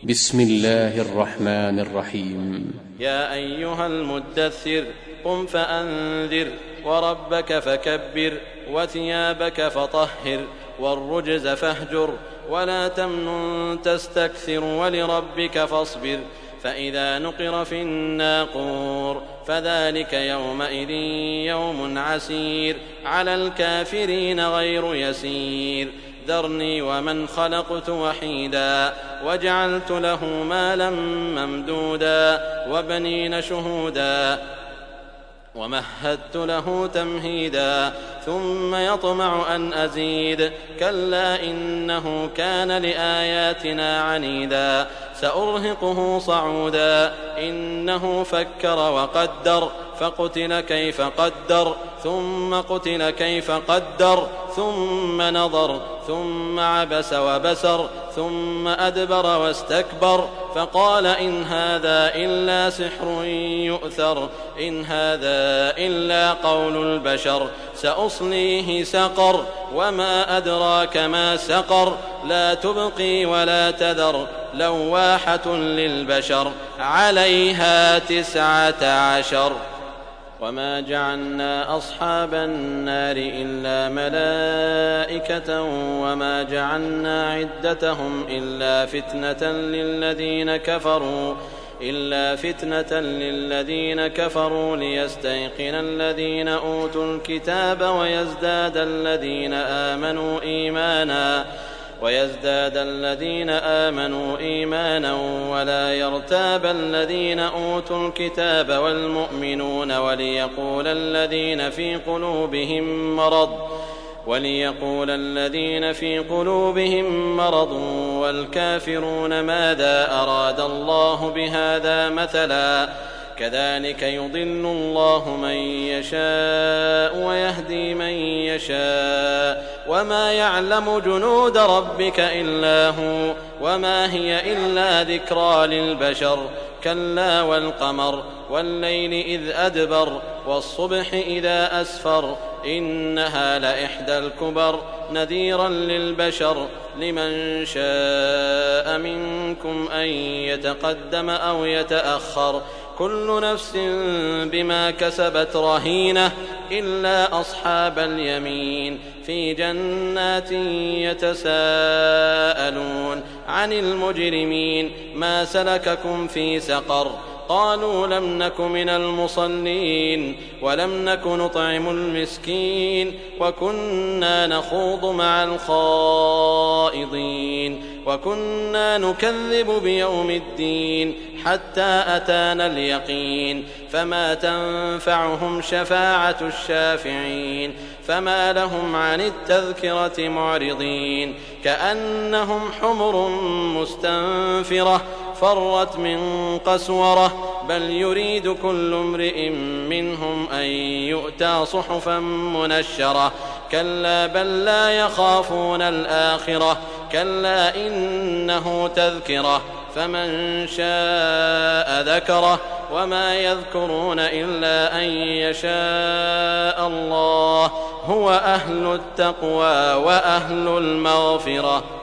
بسم الله الرحمن الرحيم. يا أيها المدثر قم فأنذر وربك فكبر وثيابك فطهر والرجز فاهجر ولا تمنن تستكثر ولربك فاصبر فإذا نقر في الناقور فذلك يومئذ يوم عسير على الكافرين غير يسير ذرني ومن خلقت وحيدا وجعلت له مالا ممدودا وبنين شهودا ومهدت له تمهيدا ثم يطمع أن أزيد كلا إنه كان لآياتنا عنيدا سأرهقه صعودا إنه فكر وقدر فقتل كيف قدر ثم قتل كيف قدر ثم نظر ثم عبس وبسر ثم أدبر واستكبر فقال إن هذا إلا سحر يؤثر إن هذا إلا قول البشر سأصليه سقر وما أدراك ما سقر لا تبقي ولا تذر لواحة للبشر عليها 19 وما جعلنا أصحاب النار إلا ملائكة وما جعلنا عدتهم إلا فتنة للذين كفروا ليستيقن الذين أوتوا الكتاب ويزداد الذين آمنوا إيمانا ولا يرتاب الذين أوتوا الكتاب والمؤمنون وليقول الذين في قلوبهم مرض والكافرون ماذا أراد الله بهذا مثلا كذلك يضل الله من يشاء ويهدي من يشاء وما يعلم جنود ربك إلا هو وما هي إلا ذكرى للبشر كلا والقمر والليل إذ أدبر والصبح إذا أسفر إنها لإحدى الكبر نذيرا للبشر لمن شاء منكم أن يتقدم أو يتأخر كل نفس بما كسبت رهينة إلا أصحاب اليمين في جنات يتساءلون عن المجرمين ما سلككم في سقر قالوا لم نك من المصلين ولم نك نطعم المسكين وكنا نخوض مع الخائضين وكنا نكذب بيوم الدين حتى أتانا اليقين فما تنفعهم شفاعة الشافعين فما لهم عن التذكرة معرضين كأنهم حمر مستنفرة فرت من قسورة بل يريد كل امرئ منهم أن يؤتى صحفا منشرة كلا بل لا يخافون الآخرة كلا إنه تذكرة فمن شاء ذكره وما يذكرون إلا أن يشاء الله هو أهل التقوى وأهل المغفرة.